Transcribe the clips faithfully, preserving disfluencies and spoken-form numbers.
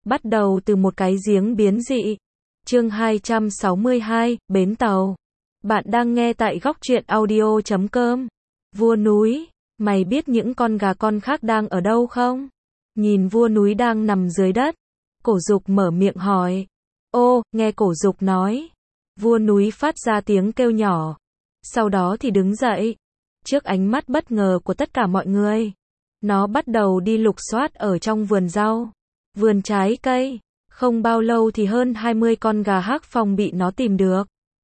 Bắt đầu từ một cái giếng biến dị. Chương hai trăm sáu mươi hai, Bến Tàu. Bạn đang nghe tại góc truyện audio chấm com. Vua núi, mày biết những con gà con khác đang ở đâu không? Nhìn vua núi đang nằm dưới đất, Cổ Dục mở miệng hỏi. Ô, nghe Cổ Dục nói. Vua núi phát ra tiếng kêu nhỏ. Sau đó thì đứng dậy. Trước ánh mắt bất ngờ của tất cả mọi người, nó bắt đầu đi lục soát ở trong vườn rau, vườn trái cây. Không bao lâu thì hơn hai mươi con gà hắc phong bị nó tìm được.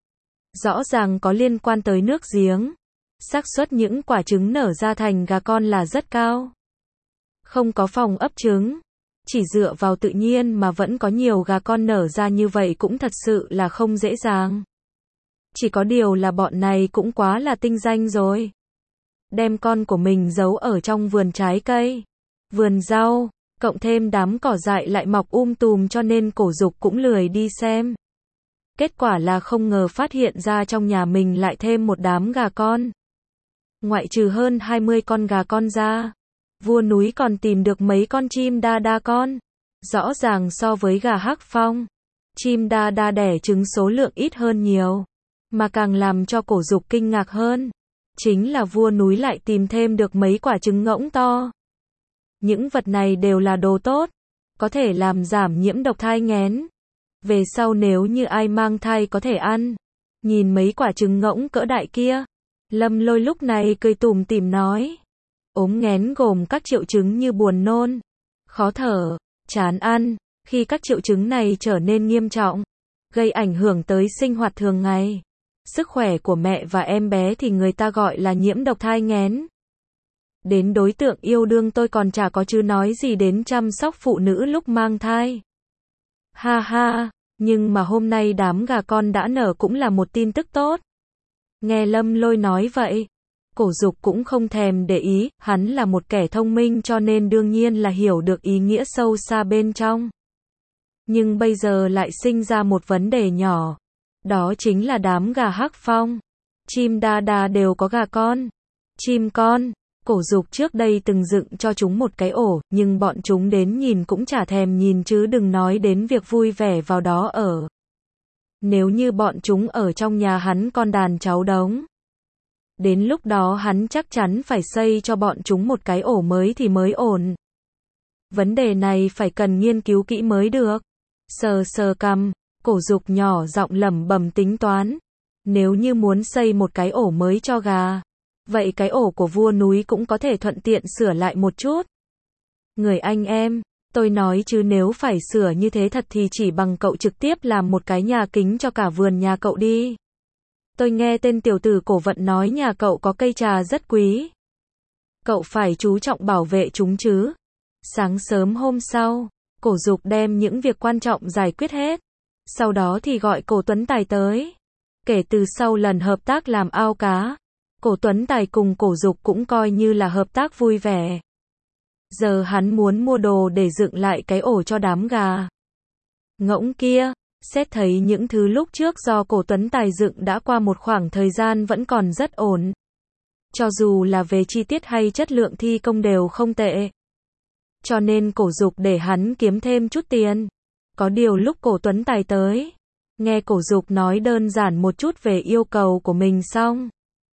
Rõ ràng có liên quan tới nước giếng. Xác suất những quả trứng nở ra thành gà con là rất cao. Không có phòng ấp trứng, chỉ dựa vào tự nhiên mà vẫn có nhiều gà con nở ra như vậy cũng thật sự là không dễ dàng. Chỉ có điều là bọn này cũng quá là tinh danh rồi. Đem con của mình giấu ở trong vườn trái cây, vườn rau, cộng thêm đám cỏ dại lại mọc um tùm cho nên Cổ Dục cũng lười đi xem. Kết quả là không ngờ phát hiện ra trong nhà mình lại thêm một đám gà con. Ngoại trừ hơn hai mươi con gà con ra, vua núi còn tìm được mấy con chim đa đa con. Rõ ràng so với gà hắc phong, chim đa đa đẻ trứng số lượng ít hơn nhiều. Mà càng làm cho Cổ Dục kinh ngạc hơn, chính là vua núi lại tìm thêm được mấy quả trứng ngỗng to. Những vật này đều là đồ tốt, có thể làm giảm nhiễm độc thai nghén. Về sau nếu như ai mang thai có thể ăn. Nhìn mấy quả trứng ngỗng cỡ đại kia, Lâm Lôi lúc này cười tủm tỉm nói. Ốm nghén gồm các triệu chứng như buồn nôn, khó thở, chán ăn. Khi các triệu chứng này trở nên nghiêm trọng, gây ảnh hưởng tới sinh hoạt thường ngày, sức khỏe của mẹ và em bé thì người ta gọi là nhiễm độc thai nghén. Đến đối tượng yêu đương tôi còn chả có chứ nói gì đến chăm sóc phụ nữ lúc mang thai. Ha ha, nhưng mà hôm nay đám gà con đã nở cũng là một tin tức tốt. Nghe Lâm Lôi nói vậy, Cổ Dục cũng không thèm để ý, hắn là một kẻ thông minh cho nên đương nhiên là hiểu được ý nghĩa sâu xa bên trong. Nhưng bây giờ lại sinh ra một vấn đề nhỏ. Đó chính là đám gà hắc phong, chim đa đa đều có gà con, chim con. Cổ Dục trước đây từng dựng cho chúng một cái ổ, nhưng bọn chúng đến nhìn cũng chả thèm nhìn chứ đừng nói đến việc vui vẻ vào đó ở. Nếu như bọn chúng ở trong nhà hắn con đàn cháu đống, đến lúc đó hắn chắc chắn phải xây cho bọn chúng một cái ổ mới thì mới ổn. Vấn đề này phải cần nghiên cứu kỹ mới được. Sờ sờ cằm, Cổ Dục nhỏ giọng lẩm bẩm tính toán. Nếu như muốn xây một cái ổ mới cho gà, vậy cái ổ của vua núi cũng có thể thuận tiện sửa lại một chút. Người anh em, tôi nói chứ nếu phải sửa như thế thật thì chỉ bằng cậu trực tiếp làm một cái nhà kính cho cả vườn nhà cậu đi. Tôi nghe tên tiểu tử Cổ Vận nói nhà cậu có cây trà rất quý. Cậu phải chú trọng bảo vệ chúng chứ. Sáng sớm hôm sau, Cổ Dục đem những việc quan trọng giải quyết hết. Sau đó thì gọi Cổ Tuấn Tài tới. Kể từ sau lần hợp tác làm ao cá, Cổ Tuấn Tài cùng Cổ Dục cũng coi như là hợp tác vui vẻ. Giờ hắn muốn mua đồ để dựng lại cái ổ cho đám gà ngỗng kia. Xét thấy những thứ lúc trước do Cổ Tuấn Tài dựng đã qua một khoảng thời gian vẫn còn rất ổn. Cho dù là về chi tiết hay chất lượng thi công đều không tệ. Cho nên Cổ Dục để hắn kiếm thêm chút tiền. Có điều lúc Cổ Tuấn Tài tới, nghe Cổ Dục nói đơn giản một chút về yêu cầu của mình xong,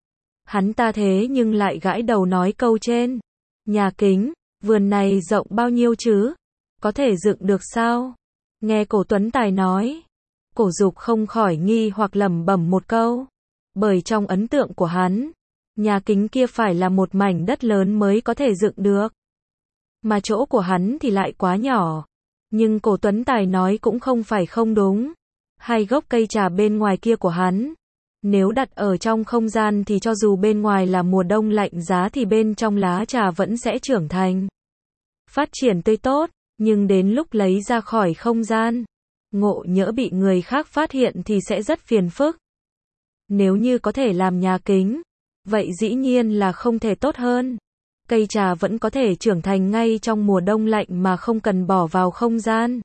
hắn ta thế nhưng lại gãi đầu nói câu trên. Nhà kính, vườn này rộng bao nhiêu chứ? Có thể dựng được sao? Nghe Cổ Tuấn Tài nói, Cổ Dục không khỏi nghi hoặc lẩm bẩm một câu. Bởi trong ấn tượng của hắn, nhà kính kia phải là một mảnh đất lớn mới có thể dựng được. Mà chỗ của hắn thì lại quá nhỏ. Nhưng Cổ Tuấn Tài nói cũng không phải không đúng. Hai gốc cây trà bên ngoài kia của hắn, nếu đặt ở trong không gian thì cho dù bên ngoài là mùa đông lạnh giá thì bên trong lá trà vẫn sẽ trưởng thành, phát triển tươi tốt. Nhưng đến lúc lấy ra khỏi không gian, ngộ nhỡ bị người khác phát hiện thì sẽ rất phiền phức. Nếu như có thể làm nhà kính, vậy dĩ nhiên là không thể tốt hơn. Cây trà vẫn có thể trưởng thành ngay trong mùa đông lạnh mà không cần bỏ vào không gian.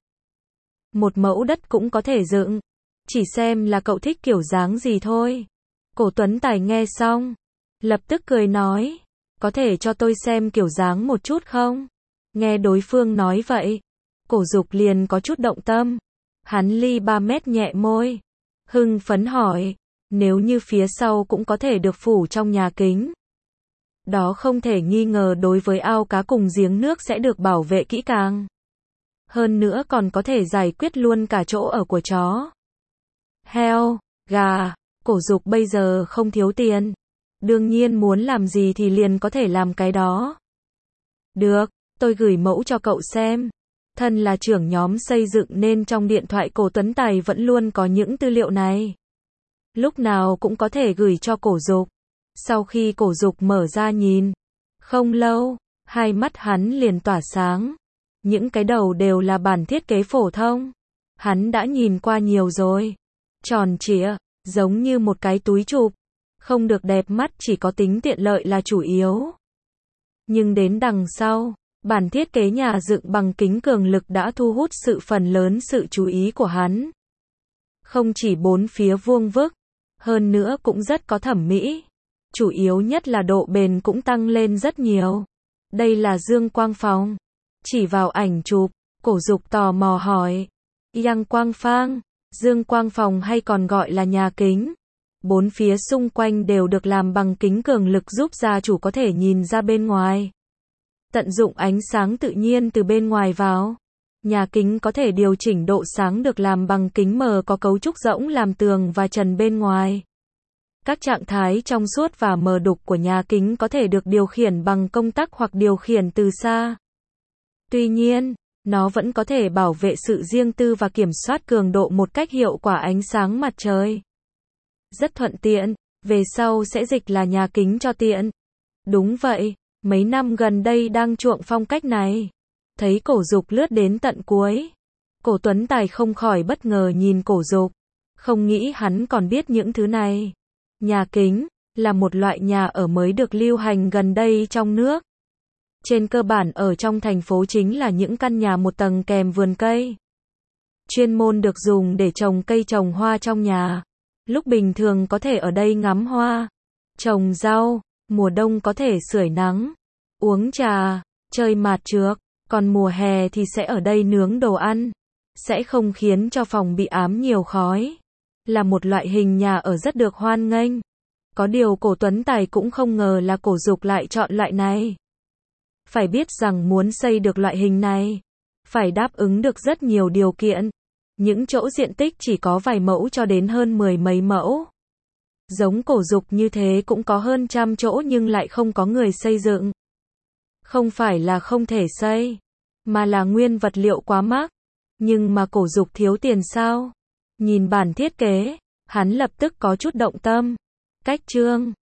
Một mẫu đất cũng có thể dựng. Chỉ xem là cậu thích kiểu dáng gì thôi. Cổ Tuấn Tài nghe xong, lập tức cười nói. Có thể cho tôi xem kiểu dáng một chút không? Nghe đối phương nói vậy, Cổ Dục liền có chút động tâm. Hắn ly ba mét nhẹ môi. Hưng phấn hỏi, nếu như phía sau cũng có thể được phủ trong nhà kính. Đó không thể nghi ngờ đối với ao cá cùng giếng nước sẽ được bảo vệ kỹ càng. Hơn nữa còn có thể giải quyết luôn cả chỗ ở của chó, heo, gà. Cổ Dục bây giờ không thiếu tiền. Đương nhiên muốn làm gì thì liền có thể làm cái đó. Được, tôi gửi mẫu cho cậu xem. Thân là trưởng nhóm xây dựng nên trong điện thoại Cổ Tuấn Tài vẫn luôn có những tư liệu này. Lúc nào cũng có thể gửi cho Cổ Dục. Sau khi Cổ Dục mở ra nhìn, không lâu, hai mắt hắn liền tỏa sáng. Những cái đầu đều là bản thiết kế phổ thông. Hắn đã nhìn qua nhiều rồi. Tròn trịa, giống như một cái túi chụp. Không được đẹp mắt, chỉ có tính tiện lợi là chủ yếu. Nhưng đến đằng sau, bản thiết kế nhà dựng bằng kính cường lực đã thu hút sự phần lớn sự chú ý của hắn. Không chỉ bốn phía vuông vức, hơn nữa cũng rất có thẩm mỹ. Chủ yếu nhất là độ bền cũng tăng lên rất nhiều. Đây là dương quang phòng. Chỉ vào ảnh chụp, Cổ Dục tò mò hỏi. Yang quang phang, dương quang phòng hay còn gọi là nhà kính. Bốn phía xung quanh đều được làm bằng kính cường lực giúp gia chủ có thể nhìn ra bên ngoài. Tận dụng ánh sáng tự nhiên từ bên ngoài vào. Nhà kính có thể điều chỉnh độ sáng, được làm bằng kính mờ có cấu trúc rỗng làm tường và trần bên ngoài. Các trạng thái trong suốt và mờ đục của nhà kính có thể được điều khiển bằng công tắc hoặc điều khiển từ xa. Tuy nhiên, nó vẫn có thể bảo vệ sự riêng tư và kiểm soát cường độ một cách hiệu quả ánh sáng mặt trời. Rất thuận tiện, về sau sẽ dịch là nhà kính cho tiện. Đúng vậy, mấy năm gần đây đang chuộng phong cách này. Thấy Cổ Dục lướt đến tận cuối, Cổ Tuấn Tài không khỏi bất ngờ nhìn Cổ Dục. Không nghĩ hắn còn biết những thứ này. Nhà kính là một loại nhà ở mới được lưu hành gần đây trong nước. Trên cơ bản ở trong thành phố chính là những căn nhà một tầng kèm vườn cây. Chuyên môn được dùng để trồng cây trồng hoa trong nhà. Lúc bình thường có thể ở đây ngắm hoa, trồng rau, mùa đông có thể sưởi nắng, uống trà, chơi mạt trược, còn mùa hè thì sẽ ở đây nướng đồ ăn, sẽ không khiến cho phòng bị ám nhiều khói. Là một loại hình nhà ở rất được hoan nghênh. Có điều Cổ Tuấn Tài cũng không ngờ là Cổ Dục lại chọn loại này. Phải biết rằng muốn xây được loại hình này, phải đáp ứng được rất nhiều điều kiện. Những chỗ diện tích chỉ có vài mẫu cho đến hơn mười mấy mẫu. Giống Cổ Dục như thế cũng có hơn trăm chỗ nhưng lại không có người xây dựng. Không phải là không thể xây, mà là nguyên vật liệu quá mắc. Nhưng mà Cổ Dục thiếu tiền sao? Nhìn bản thiết kế, hắn lập tức có chút động tâm. Cách chương